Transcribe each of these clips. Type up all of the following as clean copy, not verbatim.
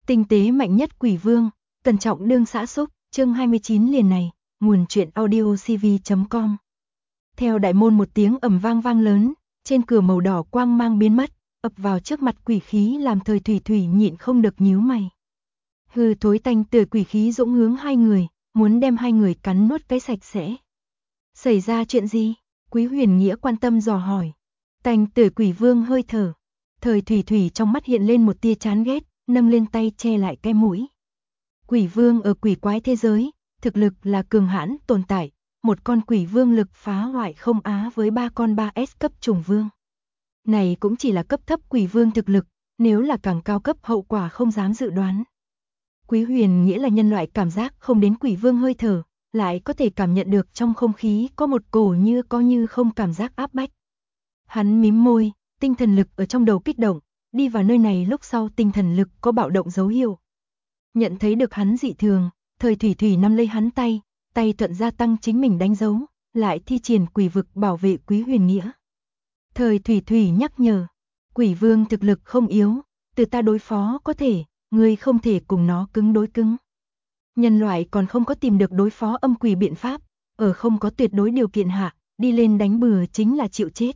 Tinh tế mạnh nhất quỷ vương, cẩn trọng đương xã xúc, chương 29 liền này, nguồn truyện audio cv.com. Theo đại môn một tiếng ầm vang vang lớn, trên cửa màu đỏ quang mang biến mất, ập vào trước mặt quỷ khí làm Thời Thủy Thủy nhịn không được nhíu mày. Hư thối tanh tươi quỷ khí dũng hướng hai người, muốn đem hai người cắn nuốt cái sạch sẽ. Xảy ra chuyện gì? Quý Huyền Nghĩa quan tâm dò hỏi. Tanh tươi quỷ vương hơi thở. Thời Thủy Thủy trong mắt hiện lên một tia chán ghét, nâng lên tay che lại cái mũi. Quỷ vương ở quỷ quái thế giới, thực lực là cường hãn tồn tại, một con quỷ vương lực phá hoại không á với ba con 3S cấp trùng vương. Này cũng chỉ là cấp thấp quỷ vương thực lực, nếu là càng cao cấp hậu quả không dám dự đoán. Quý Huyền Nghĩa là nhân loại cảm giác không đến quỷ vương hơi thở, lại có thể cảm nhận được trong không khí có một cổ như có như không cảm giác áp bách. Hắn mím môi, tinh thần lực ở trong đầu kích động, đi vào nơi này lúc sau tinh thần lực có bạo động dấu hiệu. Nhận thấy được hắn dị thường, Thời Thủy Thủy nắm lấy hắn tay, tay thuận gia tăng chính mình đánh dấu, lại thi triển quỷ vực bảo vệ Quý Huyền Nghĩa. Thời Thủy Thủy nhắc nhở, quỷ vương thực lực không yếu, từ ta đối phó có thể, ngươi không thể cùng nó cứng đối cứng. Nhân loại còn không có tìm được đối phó âm quỷ biện pháp, ở không có tuyệt đối điều kiện hạ, đi lên đánh bừa chính là chịu chết.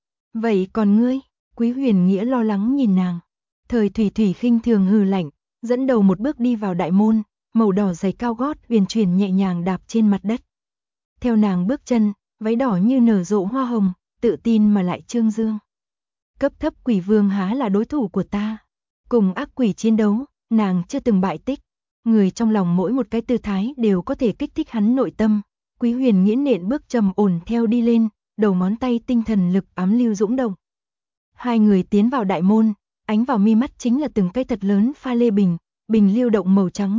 Vậy còn ngươi? Quý Huyền Nghĩa lo lắng nhìn nàng. Thời Thủy Thủy khinh thường hừ lạnh, dẫn đầu một bước đi vào đại môn, màu đỏ giày cao gót huyền chuyển nhẹ nhàng đạp trên mặt đất. Theo nàng bước chân, váy đỏ như nở rộ hoa hồng, tự tin mà lại trương dương. Cấp thấp quỷ vương há là đối thủ của ta. Cùng ác quỷ chiến đấu, nàng chưa từng bại tích. Người trong lòng mỗi một cái tư thái đều có thể kích thích hắn nội tâm. Quý Huyền Nghĩa nện bước trầm ổn theo đi lên, đầu ngón tay tinh thần lực ám lưu dũng động. Hai người tiến vào đại môn, ánh vào mi mắt chính là từng cây thật lớn pha lê bình, bình lưu động màu trắng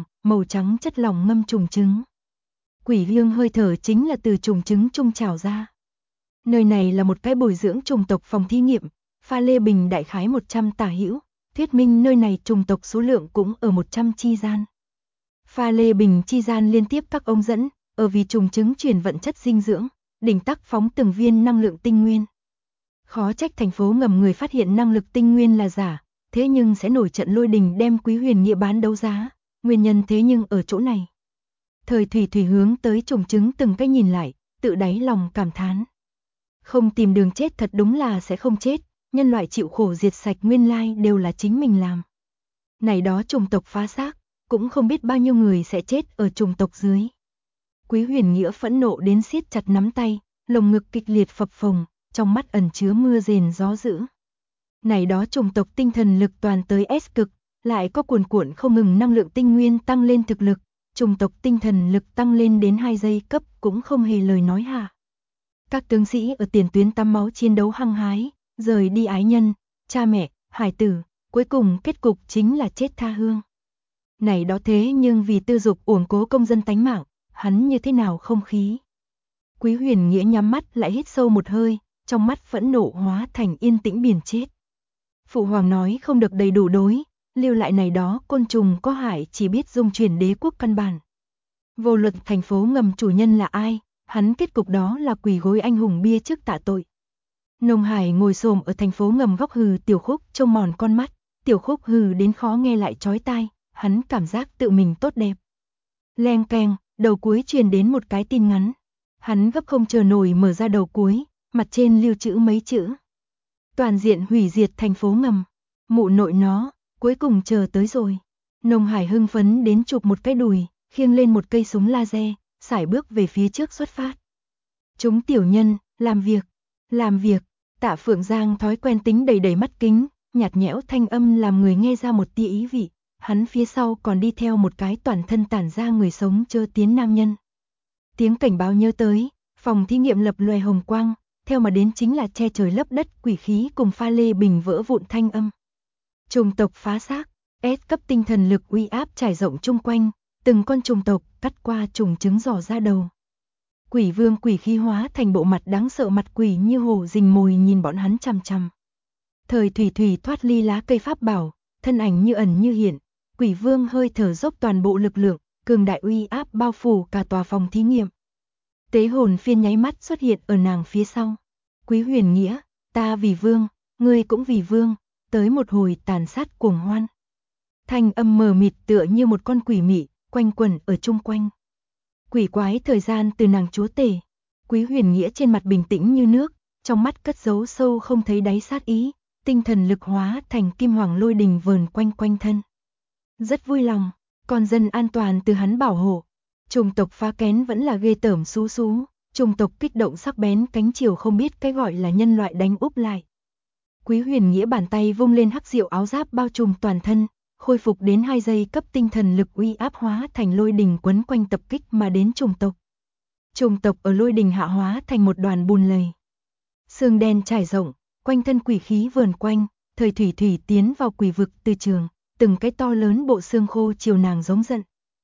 chất lỏng ngâm trùng trứng. Quỷ hương hơi thở chính là từ trùng trứng trung trào ra. Nơi này là một cái bồi dưỡng trùng tộc phòng thí nghiệm, pha lê bình đại khái 100 tả hữu, thuyết minh nơi này trùng tộc số lượng cũng ở 100 chi gian. Pha lê bình chi gian liên tiếp các ống dẫn, ở vì trùng trứng chuyển vận chất dinh dưỡng, đỉnh tắc phóng từng viên năng lượng tinh nguyên. Khó trách thành phố ngầm người phát hiện năng lực tinh nguyên là giả, thế nhưng sẽ nổi trận lôi đình đem Quý Huyền Nghĩa bán đấu giá, nguyên nhân thế nhưng ở chỗ này. Thời Thủy Thủy hướng tới trùng trứng từng cái nhìn lại, tự đáy lòng cảm thán. Không tìm đường chết thật đúng là sẽ không chết, nhân loại chịu khổ diệt sạch nguyên lai đều là chính mình làm. Này đó trùng tộc phá xác, cũng không biết bao nhiêu người sẽ chết ở trùng tộc dưới. Quý Huyền Nghĩa phẫn nộ đến siết chặt nắm tay, lồng ngực kịch liệt phập phồng, trong mắt ẩn chứa mưa rền gió dữ. Này đó trùng tộc tinh thần lực toàn tới S cực, lại có cuồn cuộn không ngừng năng lượng tinh nguyên tăng lên thực lực, trùng tộc tinh thần lực tăng lên đến 2 giây cấp cũng không hề lời nói hạ. Các tướng sĩ ở tiền tuyến tắm máu chiến đấu hăng hái, rời đi ái nhân, cha mẹ, hải tử, cuối cùng kết cục chính là chết tha hương. Này đó thế nhưng vì tư dục uổng cố công dân tánh mạng, hắn như thế nào không khí. Quý Huyền Nghĩa nhắm mắt lại hít sâu một hơi, trong mắt phẫn nộ hóa thành yên tĩnh biển chết. Phụ hoàng nói không được đầy đủ đối, lưu lại này đó côn trùng có hại chỉ biết dung chuyển đế quốc căn bản. Vô luận thành phố ngầm chủ nhân là ai, hắn kết cục đó là quỳ gối anh hùng bia trước tạ tội. Nông Hải ngồi xổm ở thành phố ngầm góc hừ Tiểu Khúc trông mòn con mắt, Tiểu Khúc hừ đến khó nghe lại chói tai, hắn cảm giác tự mình tốt đẹp. Leng keng, đầu cuối truyền đến một cái tin ngắn. Hắn gấp không chờ nổi mở ra đầu cuối, mặt trên lưu trữ mấy chữ. Toàn diện hủy diệt thành phố ngầm. Mụ nội nó, cuối cùng chờ tới rồi. Nông Hải hưng phấn đến chụp một cái đùi, khiêng lên một cây súng laser, sải bước về phía trước xuất phát. Chúng tiểu nhân, làm việc. Tạ Phượng Giang thói quen tính đầy đầy mắt kính, nhạt nhẽo thanh âm làm người nghe ra một tia ý vị. Hắn phía sau còn đi theo một cái toàn thân tản ra người sống chơ tiến nam nhân. Tiếng cảnh báo nhớ tới, phòng thí nghiệm lập loè hồng quang, theo mà đến chính là che trời lấp đất quỷ khí cùng pha lê bình vỡ vụn thanh âm. Trùng tộc phá xác, S cấp tinh thần lực uy áp trải rộng chung quanh, từng con trùng tộc cắt qua trùng trứng giỏ ra đầu. Quỷ vương quỷ khí hóa thành bộ mặt đáng sợ mặt quỷ như hổ rình mồi nhìn bọn hắn chằm chằm. Thời Thủy Thủy thoát ly lá cây pháp bảo, thân ảnh như ẩn như hiện, quỷ vương hơi thở dốc toàn bộ lực lượng, cường đại uy áp bao phủ cả tòa phòng thí nghiệm. Tế hồn phiên nháy mắt xuất hiện ở nàng phía sau. Quý Huyền Nghĩa, ta vì vương, ngươi cũng vì vương, tới một hồi tàn sát cuồng hoan. Thanh âm mờ mịt tựa như một con quỷ mị, quanh quẩn ở chung quanh. Quỷ quái thời gian từ nàng chúa tể. Quý Huyền Nghĩa trên mặt bình tĩnh như nước, trong mắt cất giấu sâu không thấy đáy sát ý, tinh thần lực hóa thành kim hoàng lôi đình vờn quanh quanh thân. Rất vui lòng, con dân an toàn từ hắn bảo hộ. Chủng tộc phá kén vẫn là ghê tởm xú xú, chủng tộc kích động sắc bén cánh chiều không biết cái gọi là nhân loại đánh úp lại. Quý Huyền Nghĩa bàn tay vung lên hắc diệu áo giáp bao trùm toàn thân, khôi phục đến 2 giây cấp tinh thần lực uy áp hóa thành lôi đình quấn quanh tập kích mà đến chủng tộc. Chủng tộc ở lôi đình hạ hóa thành một đoàn bùn lầy. Sương đen trải rộng, quanh thân quỷ khí vờn quanh, Thời Thủy Thủy tiến vào quỷ vực từ trường, từng cái to lớn bộ xương khô chiều nàng giống giận.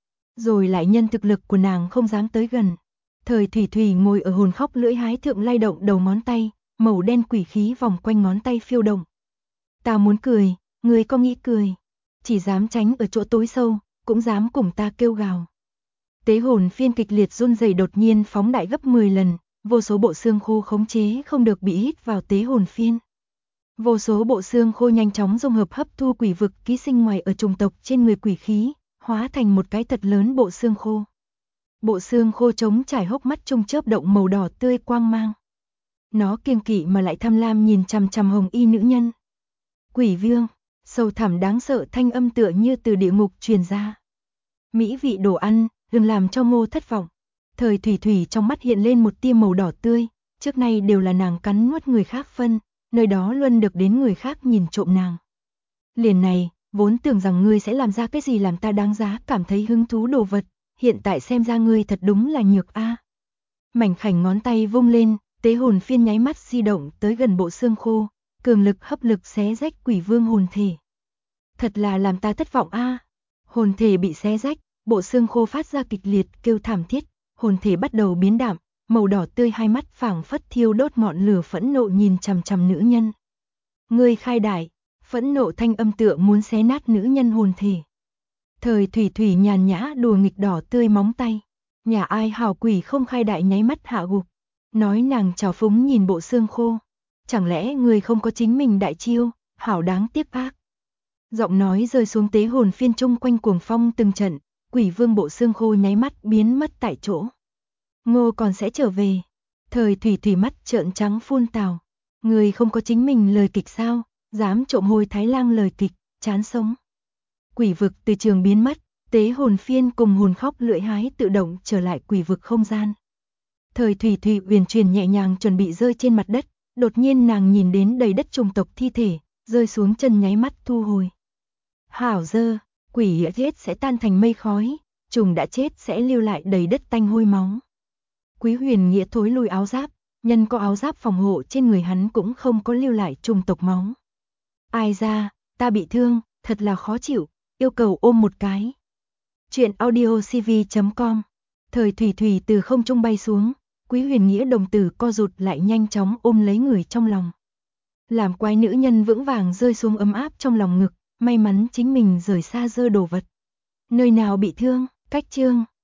Rồi lại nhân thực lực của nàng không dám tới gần. Thời Thủy Thủy ngồi ở hồn khóc lưỡi hái thượng lay động đầu ngón tay, màu đen quỷ khí vòng quanh ngón tay phiêu động. Ta muốn cười, người có nghĩ cười, chỉ dám tránh ở chỗ tối sâu, cũng dám cùng ta kêu gào. Tế hồn phiên kịch liệt run rẩy đột nhiên phóng đại gấp 10 lần, vô số bộ xương khô khống chế không được bị hít vào tế hồn phiên. Vô số bộ xương khô nhanh chóng dung hợp hấp thu quỷ vực ký sinh ngoài ở chủng tộc trên người quỷ khí, hóa thành một cái thật lớn bộ xương khô. Bộ xương khô trống trải hốc mắt trung chớp động màu đỏ tươi quang mang. Nó kiêng kỵ mà lại tham lam nhìn chằm chằm hồng y nữ nhân. Quỷ vương, sâu thẳm đáng sợ thanh âm tựa như từ địa ngục truyền ra. Mỹ vị đồ ăn, đừng làm cho Ngô thất vọng. Thời Thủy Thủy trong mắt hiện lên một tia màu đỏ tươi, trước nay đều là nàng cắn nuốt người khác phân, nơi đó luôn được đến người khác nhìn trộm nàng. Liền này, vốn tưởng rằng ngươi sẽ làm ra cái gì làm ta đáng giá cảm thấy hứng thú đồ vật, hiện tại xem ra ngươi thật đúng là nhược a. Mảnh khảnh ngón tay vung lên, tế hồn phiên nháy mắt di động tới gần bộ xương khô, cường lực hấp lực xé rách quỷ vương hồn thể. Thật là làm ta thất vọng a. Hồn thể bị xé rách, bộ xương khô phát ra kịch liệt kêu thảm thiết, hồn thể bắt đầu biến đạm, màu đỏ tươi hai mắt phảng phất thiêu đốt ngọn lửa phẫn nộ nhìn chằm chằm nữ nhân. Ngươi khai đại, phẫn nộ thanh âm tựa muốn xé nát nữ nhân hồn thể. Thời Thủy Thủy nhàn nhã đùa nghịch đỏ tươi móng tay, nhà ai hào quỷ không khai đại nháy mắt hạ gục. Nói nàng trào phúng nhìn bộ xương khô, chẳng lẽ ngươi không có chính mình đại chiêu, hảo đáng tiếc ác. Giọng nói rơi xuống tế hồn phiên chung quanh cuồng phong từng trận, quỷ vương bộ xương khô nháy mắt biến mất tại chỗ. Ngô còn sẽ trở về. Thời Thủy Thủy mắt trợn trắng phun tào. Người không có chính mình lời kịch sao, dám trộm hôi Thái Lang lời kịch, chán sống. Quỷ vực từ trường biến mất, tế hồn phiên cùng hồn khóc lưỡi hái tự động trở lại quỷ vực không gian. Thời Thủy Thủy uyển chuyển nhẹ nhàng chuẩn bị rơi trên mặt đất, đột nhiên nàng nhìn đến đầy đất chủng tộc thi thể, rơi xuống chân nháy mắt thu hồi. Hảo dơ, quỷ chết sẽ tan thành mây khói, trùng đã chết sẽ lưu lại đầy đất tanh hôi máu. Quý Huyền Nghĩa thối lui áo giáp, nhân có áo giáp phòng hộ trên người hắn cũng không có lưu lại trùng tộc máu. Ai ra, ta bị thương, thật là khó chịu, yêu cầu ôm một cái. Chuyện audiocv.com. Thời Thủy Thủy từ không trung bay xuống, Quý Huyền Nghĩa đồng tử co rụt lại nhanh chóng ôm lấy người trong lòng. Làm quái nữ nhân vững vàng rơi xuống ấm áp trong lòng ngực, may mắn chính mình rời xa dơ đồ vật. Nơi nào bị thương, cách chương.